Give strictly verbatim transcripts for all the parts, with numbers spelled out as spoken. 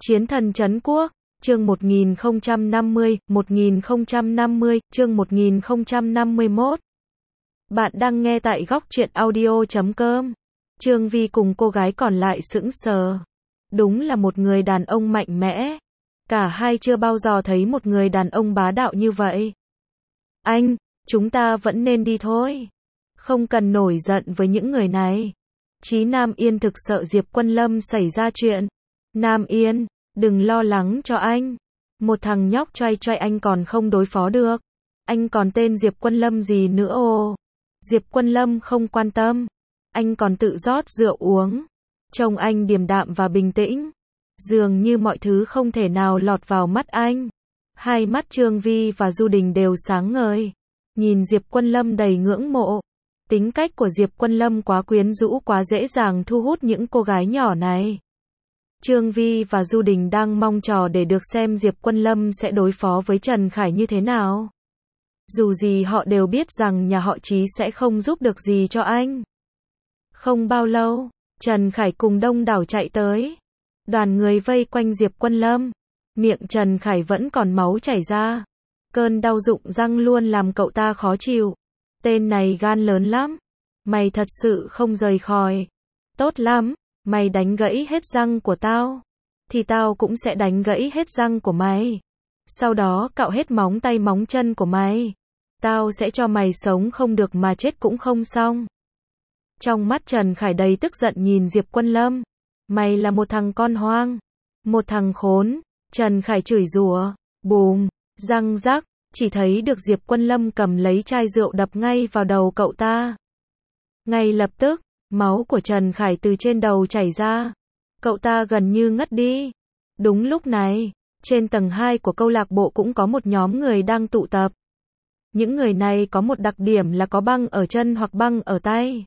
Chiến thần trấn quốc, chương một nghìn không trăm năm mươi, một nghìn không trăm năm mươi, chương một nghìn không trăm năm mươi mốt. Bạn đang nghe tại góc truyện audio chấm com. Trương Vi cùng cô gái còn lại sững sờ. Đúng là một người đàn ông mạnh mẽ. Cả hai chưa bao giờ thấy một người đàn ông bá đạo như vậy. Anh, chúng ta vẫn nên đi thôi. Không cần nổi giận với những người này. Chí Nam Yên thực sợ Diệp Quân Lâm xảy ra chuyện. Nam Yên, đừng lo lắng cho anh. Một thằng nhóc choai choai anh còn không đối phó được. Anh còn tên Diệp Quân Lâm gì nữa ồ. Diệp Quân Lâm không quan tâm. Anh còn tự rót rượu uống. Trông anh điềm đạm và bình tĩnh. Dường như mọi thứ không thể nào lọt vào mắt anh. Hai mắt Trương Vi và Du Đình đều sáng ngời. Nhìn Diệp Quân Lâm đầy ngưỡng mộ. Tính cách của Diệp Quân Lâm quá quyến rũ, quá dễ dàng thu hút những cô gái nhỏ này. Trương Vi và Du Đình đang mong chờ để được xem Diệp Quân Lâm sẽ đối phó với Trần Khải như thế nào. Dù gì họ đều biết rằng nhà họ Chí sẽ không giúp được gì cho anh. Không bao lâu, Trần Khải cùng đông đảo chạy tới. Đoàn người vây quanh Diệp Quân Lâm. Miệng Trần Khải vẫn còn máu chảy ra. Cơn đau rụng răng luôn làm cậu ta khó chịu. Tên này gan lớn lắm. Mày thật sự không rời khỏi. Tốt lắm, mày đánh gãy hết răng của tao. Thì tao cũng sẽ đánh gãy hết răng của mày. Sau đó cạo hết móng tay móng chân của mày. Tao sẽ cho mày sống không được mà chết cũng không xong. Trong mắt Trần Khải đầy tức giận nhìn Diệp Quân Lâm. Mày là một thằng con hoang. Một thằng khốn. Trần Khải chửi rủa. Bùm, răng rắc. Chỉ thấy được Diệp Quân Lâm cầm lấy chai rượu đập ngay vào đầu cậu ta. Ngay lập tức, máu của Trần Khải từ trên đầu chảy ra. Cậu ta gần như ngất đi. Đúng lúc này, trên tầng hai của câu lạc bộ cũng có một nhóm người đang tụ tập. Những người này có một đặc điểm là có băng ở chân hoặc băng ở tay.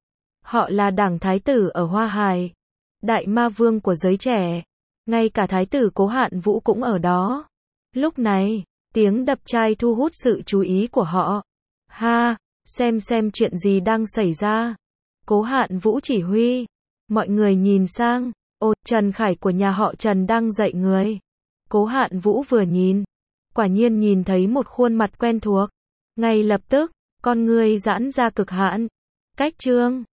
Họ là đảng thái tử ở Hoa Hải, đại ma vương của giới trẻ. Ngay cả thái tử Cố Hạn Vũ cũng ở đó. Lúc này, tiếng đập chai thu hút sự chú ý của họ. Ha, xem xem chuyện gì đang xảy ra. Cố Hạn Vũ chỉ huy. Mọi người nhìn sang. Ồ, Trần Khải của nhà họ Trần đang dạy người. Cố Hạn Vũ vừa nhìn. Quả nhiên nhìn thấy một khuôn mặt quen thuộc. Ngay lập tức, con người giãn ra cực hạn. Cách Trương